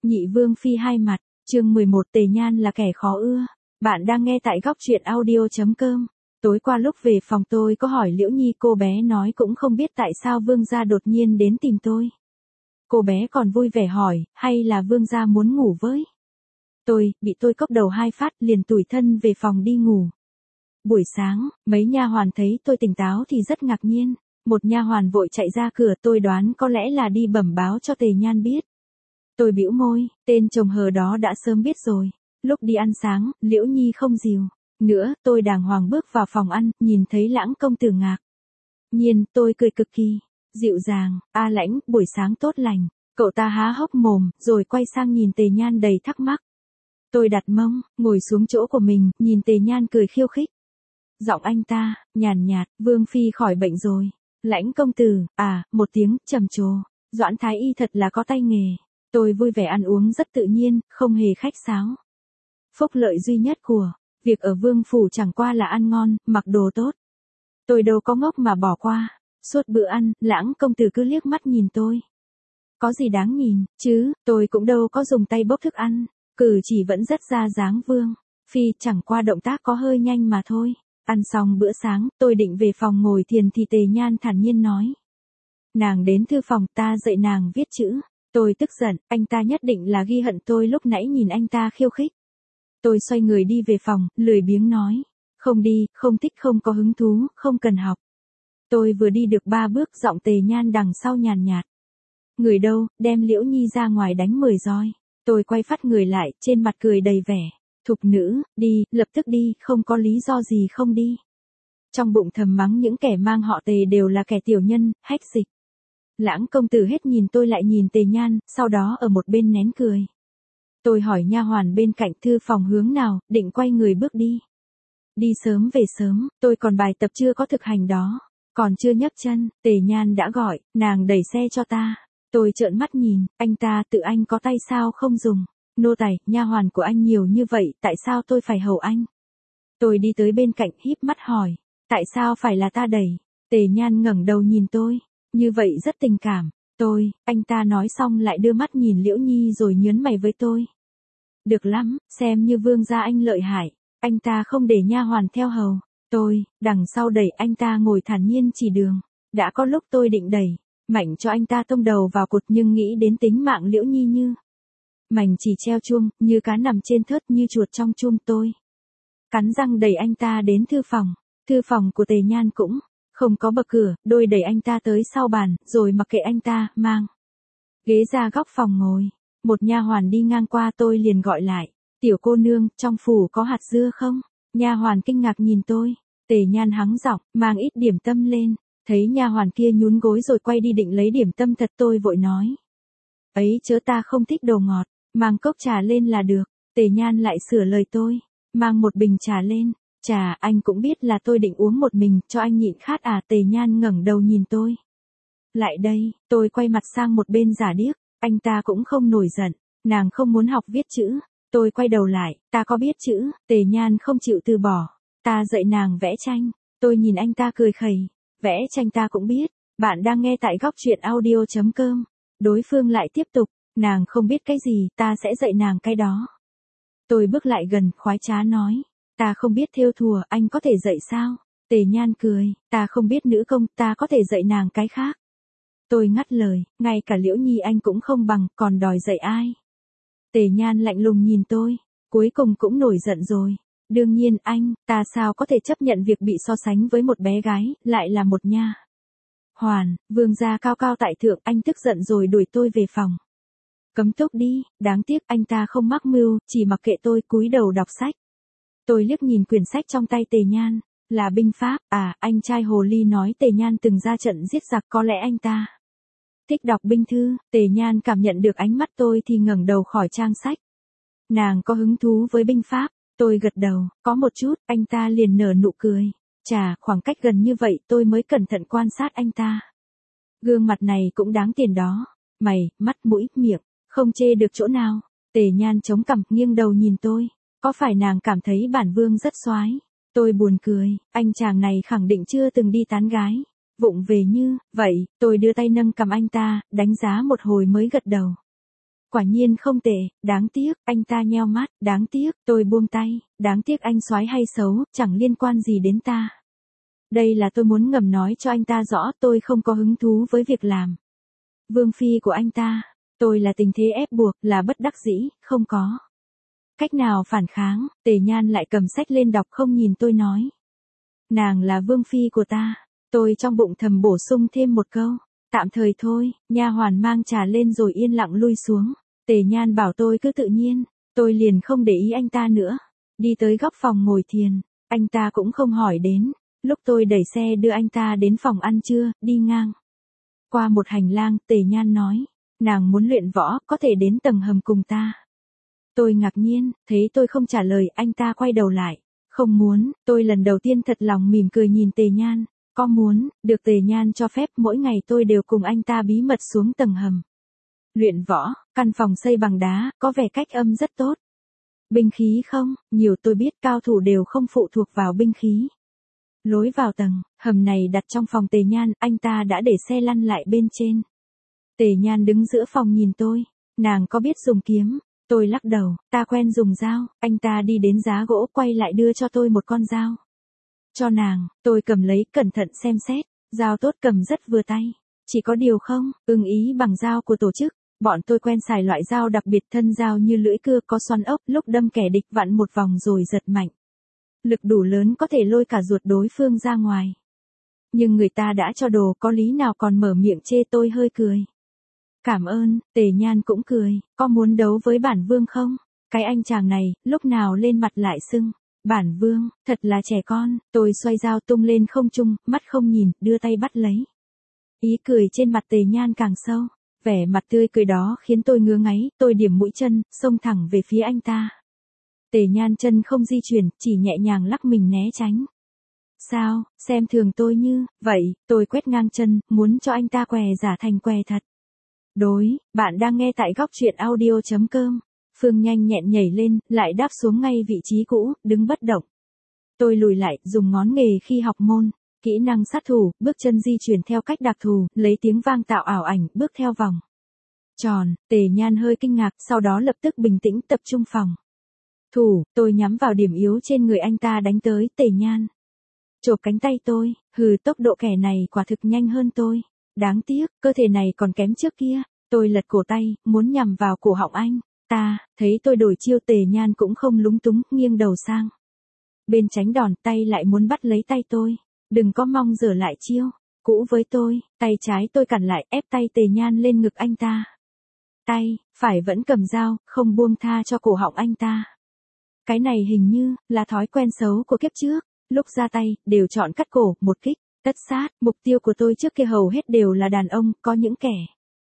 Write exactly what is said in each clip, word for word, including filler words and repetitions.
Nhị Vương Phi hai mặt, chương mười một Tề Nhan là kẻ khó ưa. Bạn đang nghe tại góc truyện audio.com. Tối qua lúc về phòng tôi có hỏi Liễu Nhi, cô bé nói cũng không biết tại sao Vương gia đột nhiên đến tìm tôi. Cô bé còn vui vẻ hỏi, hay là Vương gia muốn ngủ với tôi, bị tôi cốc đầu hai phát liền tủi thân về phòng đi ngủ. Buổi sáng, mấy nha hoàn thấy tôi tỉnh táo thì rất ngạc nhiên. Một nha hoàn vội chạy ra cửa, tôi đoán có lẽ là đi bẩm báo cho Tề Nhan biết. Tôi bĩu môi, tên chồng hờ đó đã sớm biết rồi. Lúc đi ăn sáng, Liễu Nhi không dìu nữa, tôi đàng hoàng bước vào phòng ăn, nhìn thấy Lãng công tử ngạc nhiên, tôi cười cực kỳ dịu dàng, "A Lãnh, buổi sáng tốt lành." Cậu ta há hốc mồm, rồi quay sang nhìn Tề Nhan đầy thắc mắc. Tôi đặt mông, ngồi xuống chỗ của mình, nhìn Tề Nhan cười khiêu khích. Giọng anh ta nhàn nhạt, "Vương Phi khỏi bệnh rồi." "Lãnh công tử." "À," một tiếng trầm trồ. Doãn Thái Y thật là có tay nghề. Tôi vui vẻ ăn uống rất tự nhiên, không hề khách sáo. Phúc lợi duy nhất của việc ở Vương phủ chẳng qua là ăn ngon, mặc đồ tốt. Tôi đâu có ngốc mà bỏ qua. Suốt bữa ăn, Lãng công tử cứ liếc mắt nhìn tôi. Có gì đáng nhìn, chứ, tôi cũng đâu có dùng tay bốc thức ăn. Cử chỉ vẫn rất ra dáng Vương Phi, chẳng qua động tác có hơi nhanh mà thôi. Ăn xong bữa sáng, tôi định về phòng ngồi thiền thì Tề Nhan thản nhiên nói. Nàng đến thư phòng, ta dạy nàng viết chữ. Tôi tức giận, anh ta nhất định là ghi hận tôi lúc nãy nhìn anh ta khiêu khích. Tôi xoay người đi về phòng, lười biếng nói. Không đi, không thích, không có hứng thú, không cần học. Tôi vừa đi được ba bước, giọng Tề Nhan đằng sau nhàn nhạt. Người đâu, đem Liễu Nhi ra ngoài đánh mười roi. Tôi quay phát người lại, trên mặt cười đầy vẻ thục nữ, đi, lập tức đi, không có lý do gì không đi. Trong bụng thầm mắng những kẻ mang họ Tề đều là kẻ tiểu nhân, hách dịch. Lãng công tử hết nhìn tôi lại nhìn Tề Nhan, sau đó ở một bên nén cười. Tôi hỏi nha hoàn bên cạnh, thư phòng hướng nào, định quay người bước đi. Đi sớm về sớm, tôi còn bài tập chưa có thực hành đó. Còn chưa nhấc chân, Tề Nhan đã gọi, nàng đẩy xe cho ta. Tôi trợn mắt nhìn, anh ta tự anh có tay sao không dùng. Nô tài, nha hoàn của anh nhiều như vậy, tại sao tôi phải hầu anh? Tôi đi tới bên cạnh, híp mắt hỏi, tại sao phải là ta đẩy? Tề Nhan ngẩng đầu nhìn tôi, như vậy rất tình cảm. Tôi, anh ta nói xong lại đưa mắt nhìn Liễu Nhi rồi nhớn mày với tôi. Được lắm, xem như Vương gia anh lợi hại, anh ta không để nha hoàn theo hầu. Tôi, đằng sau đẩy anh ta ngồi thản nhiên chỉ đường. Đã có lúc tôi định đẩy mạnh cho anh ta tông đầu vào cột, nhưng nghĩ đến tính mạng Liễu Nhi như mảnh chỉ treo chuông, như cá nằm trên thớt, như chuột trong chum. Tôi cắn răng đẩy anh ta đến thư phòng. Thư phòng của Tề Nhan cũng không có bậc cửa, đôi đẩy anh ta tới sau bàn, rồi mặc kệ anh ta, mang ghế ra góc phòng ngồi. Một nha hoàn đi ngang qua, tôi liền gọi lại, tiểu cô nương, trong phủ có hạt dưa không? Nha hoàn kinh ngạc nhìn tôi. Tề Nhan hắng giọng, mang ít điểm tâm lên. Thấy nha hoàn kia nhún gối rồi quay đi định lấy điểm tâm thật, tôi vội nói. Ấy chớ, ta không thích đồ ngọt, mang cốc trà lên là được. Tề Nhan lại sửa lời tôi, mang một bình trà lên. Trà, anh cũng biết là tôi định uống một mình, cho anh nhịn khát à? Tề Nhan ngẩng đầu nhìn tôi. Lại đây, tôi quay mặt sang một bên giả điếc, anh ta cũng không nổi giận, nàng không muốn học viết chữ. Tôi quay đầu lại, ta có biết chữ. Tề Nhan không chịu từ bỏ, ta dạy nàng vẽ tranh. Tôi nhìn anh ta cười khẩy, vẽ tranh ta cũng biết. Bạn đang nghe tại góc truyện audio.com. Đối phương lại tiếp tục, nàng không biết cái gì, ta sẽ dạy nàng cái đó. Tôi bước lại gần, khoái trá nói, ta không biết thêu thùa, anh có thể dạy sao? Tề Nhan cười, ta không biết nữ công, ta có thể dạy nàng cái khác. Tôi ngắt lời, ngay cả Liễu Nhi anh cũng không bằng, còn đòi dạy ai? Tề Nhan lạnh lùng nhìn tôi, cuối cùng cũng nổi giận rồi. Đương nhiên anh, ta sao có thể chấp nhận việc bị so sánh với một bé gái, lại là một nha hoàn, Vương gia cao cao tại thượng. Anh tức giận rồi đuổi tôi về phòng. Cấm túc đi, đáng tiếc anh ta không mắc mưu, chỉ mặc kệ tôi cúi đầu đọc sách. Tôi liếc nhìn quyển sách trong tay Tề Nhan, là binh pháp. À, anh trai hồ ly nói Tề Nhan từng ra trận giết giặc, có lẽ anh ta thích đọc binh thư. Tề Nhan cảm nhận được ánh mắt tôi thì ngẩng đầu khỏi trang sách. Nàng có hứng thú với binh pháp? Tôi gật đầu, có một chút. Anh ta liền nở nụ cười. Chà, khoảng cách gần như vậy tôi mới cẩn thận quan sát anh ta. Gương mặt này cũng đáng tiền đó. Mày, mắt, mũi, miệng, không chê được chỗ nào. Tề Nhan chống cằm, nghiêng đầu nhìn tôi. Có phải nàng cảm thấy bản vương rất soái? Tôi buồn cười, anh chàng này khẳng định chưa từng đi tán gái. Vụng về như vậy. Tôi đưa tay nâng cằm anh ta, đánh giá một hồi mới gật đầu. quả nhiên không tệ, đáng tiếc, anh ta nheo mắt, đáng tiếc, tôi buông tay, đáng tiếc anh soái hay xấu, chẳng liên quan gì đến ta. Đây là tôi muốn ngầm nói cho anh ta rõ tôi không có hứng thú với việc làm vương phi của anh ta. Tôi là tình thế ép buộc, là bất đắc dĩ, không có cách nào phản kháng. Tề Nhan lại cầm sách lên đọc không nhìn tôi nói. Nàng là vương phi của ta. Tôi trong bụng thầm bổ sung thêm một câu. Tạm thời thôi, nha hoàn mang trà lên rồi yên lặng lui xuống. Tề Nhan bảo tôi cứ tự nhiên, tôi liền không để ý anh ta nữa. Đi tới góc phòng ngồi thiền, anh ta cũng không hỏi đến. Lúc tôi đẩy xe đưa anh ta đến phòng ăn trưa, đi ngang qua một hành lang, Tề Nhan nói, nàng muốn luyện võ, có thể đến tầng hầm cùng ta. Tôi ngạc nhiên, thấy tôi không trả lời, anh ta quay đầu lại. Không muốn, tôi lần đầu tiên thật lòng mỉm cười nhìn Tề Nhan. Có muốn, được Tề Nhan cho phép mỗi ngày tôi đều cùng anh ta bí mật xuống tầng hầm. Luyện võ, căn phòng xây bằng đá, có vẻ cách âm rất tốt. Binh khí không, nhiều tôi biết cao thủ đều không phụ thuộc vào binh khí. Lối vào tầng, hầm này đặt trong phòng Tề Nhan, anh ta đã để xe lăn lại bên trên. Tề Nhan đứng giữa phòng nhìn tôi, nàng có biết dùng kiếm, tôi lắc đầu, ta quen dùng dao, anh ta đi đến giá gỗ quay lại đưa cho tôi một con dao. Cho nàng, tôi cầm lấy cẩn thận xem xét, dao tốt cầm rất vừa tay. Chỉ có điều không, ưng ý bằng dao của tổ chức, bọn tôi quen xài loại dao đặc biệt thân dao như lưỡi cưa có xoắn ốc, lúc đâm kẻ địch vặn một vòng rồi giật mạnh. Lực đủ lớn có thể lôi cả ruột đối phương ra ngoài. Nhưng người ta đã cho đồ, có lý nào còn mở miệng chê. Tôi hơi cười. Cảm ơn. Tề Nhan cũng cười, có muốn đấu với bản vương không? Cái anh chàng này, lúc nào lên mặt lại sưng. Bản vương, thật là trẻ con. Tôi xoay dao tung lên không trung, mắt không nhìn, đưa tay bắt lấy. Ý cười trên mặt Tề Nhan càng sâu. Vẻ mặt tươi cười đó khiến tôi ngứa ngáy, tôi điểm mũi chân, xông thẳng về phía anh ta. Tề Nhan chân không di chuyển, chỉ nhẹ nhàng lắc mình né tránh. Sao, xem thường tôi như, vậy, tôi quét ngang chân, muốn cho anh ta què giả thành què thật. Đối, bạn đang nghe tại góc truyện audio chấm com. Phương nhanh nhẹn nhảy lên, lại đáp xuống ngay vị trí cũ, đứng bất động. Tôi lùi lại, dùng ngón nghề khi học môn, kỹ năng sát thủ, bước chân di chuyển theo cách đặc thù, lấy tiếng vang tạo ảo ảnh, bước theo vòng tròn. Tề Nhan hơi kinh ngạc, sau đó lập tức bình tĩnh tập trung phòng thủ. Tôi nhắm vào điểm yếu trên người anh ta đánh tới. Tề Nhan chộp cánh tay tôi, hừ, tốc độ kẻ này quả thực nhanh hơn tôi. Đáng tiếc, cơ thể này còn kém trước kia. Tôi lật cổ tay, muốn nhằm vào cổ họng anh ta. Thấy tôi đổi chiêu, Tề Nhan cũng không lúng túng, nghiêng đầu sang bên tránh đòn, tay lại muốn bắt lấy tay tôi. Đừng có mong dở lại chiêu cũ với tôi. Tay trái tôi cản lại, ép tay Tề Nhan lên ngực anh ta. Tay phải vẫn cầm dao, không buông tha cho cổ họng anh ta. Cái này hình như là thói quen xấu của kiếp trước, lúc ra tay, đều chọn cắt cổ, một kích, tất sát. Mục tiêu của tôi trước kia hầu hết đều là đàn ông, có những kẻ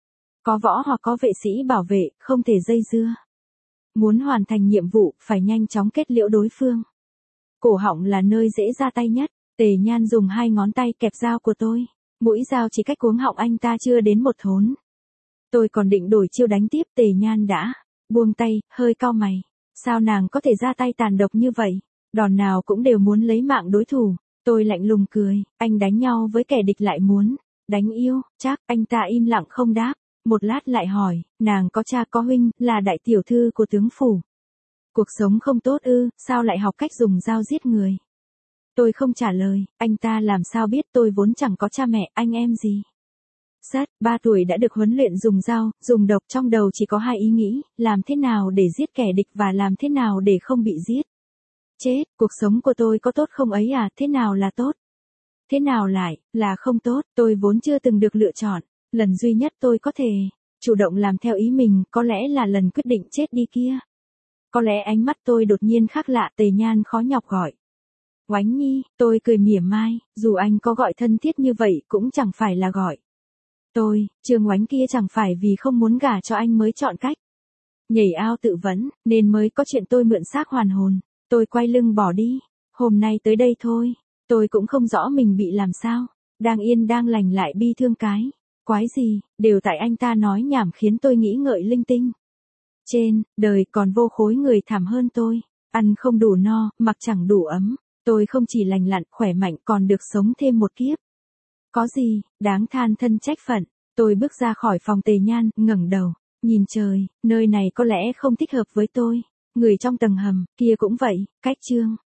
có võ hoặc có vệ sĩ bảo vệ, không thể dây dưa. Muốn hoàn thành nhiệm vụ, phải nhanh chóng kết liễu đối phương. Cổ họng là nơi dễ ra tay nhất. Tề Nhan dùng hai ngón tay kẹp dao của tôi. Mũi dao chỉ cách cuống họng anh ta chưa đến một thốn. Tôi còn định đổi chiêu đánh tiếp, Tề Nhan đã buông tay, hơi cau mày. Sao nàng có thể ra tay tàn độc như vậy? Đòn nào cũng đều muốn lấy mạng đối thủ. Tôi lạnh lùng cười, anh đánh nhau với kẻ địch lại muốn đánh yêu, chắc. Anh ta im lặng không đáp. Một lát lại hỏi, nàng có cha có huynh, là đại tiểu thư của tướng phủ. Cuộc sống không tốt ư, sao lại học cách dùng dao giết người? Tôi không trả lời, anh ta làm sao biết tôi vốn chẳng có cha mẹ, anh em gì. Sát, ba tuổi đã được huấn luyện dùng dao, dùng độc, trong đầu chỉ có hai ý nghĩ, làm thế nào để giết kẻ địch và làm thế nào để không bị giết. Chết, cuộc sống của tôi có tốt không ấy à, thế nào là tốt? Thế nào lại, là không tốt, tôi vốn chưa từng được lựa chọn. Lần duy nhất tôi có thể chủ động làm theo ý mình, có lẽ là lần quyết định chết đi kia. Có lẽ ánh mắt tôi đột nhiên khác lạ. Tề Nhan khó nhọc gọi. Oánh Nhi, tôi cười mỉa mai, dù anh có gọi thân thiết như vậy cũng chẳng phải là gọi tôi. Trương Oánh kia chẳng phải vì không muốn gả cho anh mới chọn cách nhảy ao tự vẫn, nên mới có chuyện tôi mượn xác hoàn hồn. Tôi quay lưng bỏ đi. Hôm nay tới đây thôi. Tôi cũng không rõ mình bị làm sao. Đang yên đang lành lại bi thương cái quái gì, đều tại anh ta nói nhảm khiến tôi nghĩ ngợi linh tinh. Trên đời còn vô khối người thảm hơn tôi. Ăn không đủ no, mặc chẳng đủ ấm. Tôi không chỉ lành lặn, khỏe mạnh, còn được sống thêm một kiếp. Có gì đáng than thân trách phận. Tôi bước ra khỏi phòng Tề Nhan, ngẩng đầu Nhìn trời, nơi này có lẽ không thích hợp với tôi. Người trong tầng hầm, kia cũng vậy, cách Trương.